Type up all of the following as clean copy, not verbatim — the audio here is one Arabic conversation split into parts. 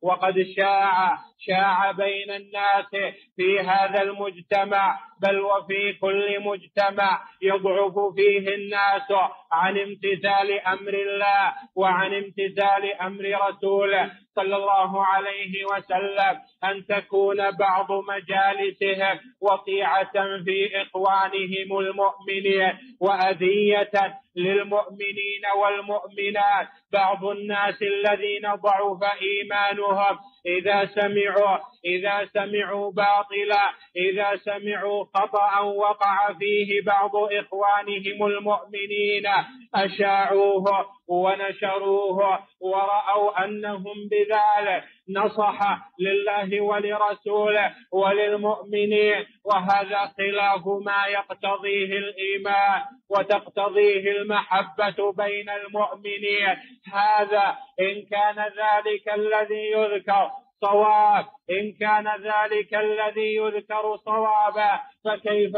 وقد شاع بين الناس في هذا المجتمع، بل وفي كل مجتمع يضعف فيه الناس عن امتثال أمر الله وعن امتثال أمر رسوله صلى الله عليه وسلم، أن تكون بعض مجالسهم وقيعة في إخوانهم المؤمنين وأذية للمؤمنين والمؤمنات. بعض الناس الذين ضعف إيمانهم إذا سمعوا باطلا، إذا سمعوا خطأ وقع فيه بعض إخوانهم المؤمنين أشاعوه ونشروه، ورأوا أنهم بذلك نصح لله ولرسوله وللمؤمنين، وهذا خلاف ما يقتضيه الإيمان وتقتضيه المحبة بين المؤمنين. هذا إن كان ذلك الذي يذكر صواب، إن كان ذلك الذي يذكر صوابا، فكيف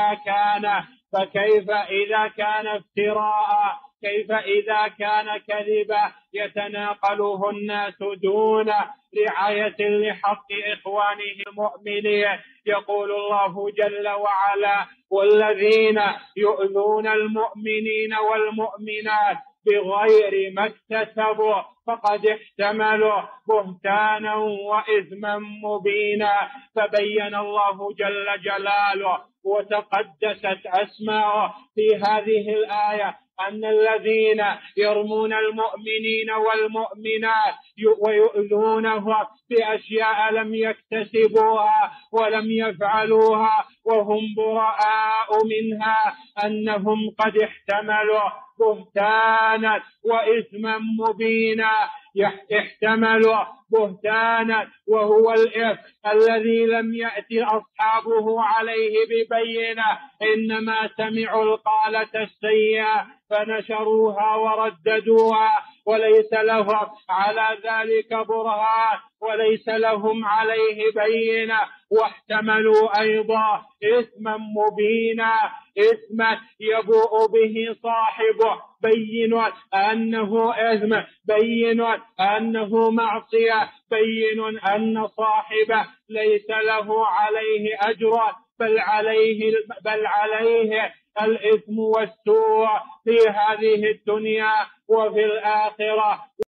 إذا كان افتراء، كيف إذا كان كذبا يتناقله الناس دون رعاية لحق إخوانه المؤمنين. يقول الله جل وعلا: والذين يؤذون المؤمنين والمؤمنات بغير ما اكتسبوا فقد احتملوا بهتانا وإثما مبينا. فبين الله جل جلاله وتقدست أسماؤه في هذه الآية أن الذين يرمون المؤمنين والمؤمنات ويؤذونهم بأشياء لم يكتسبوها ولم يفعلوها وهم براء منها، أنهم قد احتملوا بهتانا وإثما مبينا. احتملوا بهتانا وهو الإثم الذي لم يأتي أصحابه عليه ببينة، إنما سمعوا القالة السيئة فنشروها ورددوها، وليس لهم على ذلك برهان وليس لهم عليه بينة. واحتملوا أيضا إثما مبينا، إثما يبوء به صاحبه، بين أنه إثم، بين أنه معصية، بين أن صاحبه ليس له عليه أجر بل عليه الإثم والسوء في هذه الدنيا وفي الآخرة.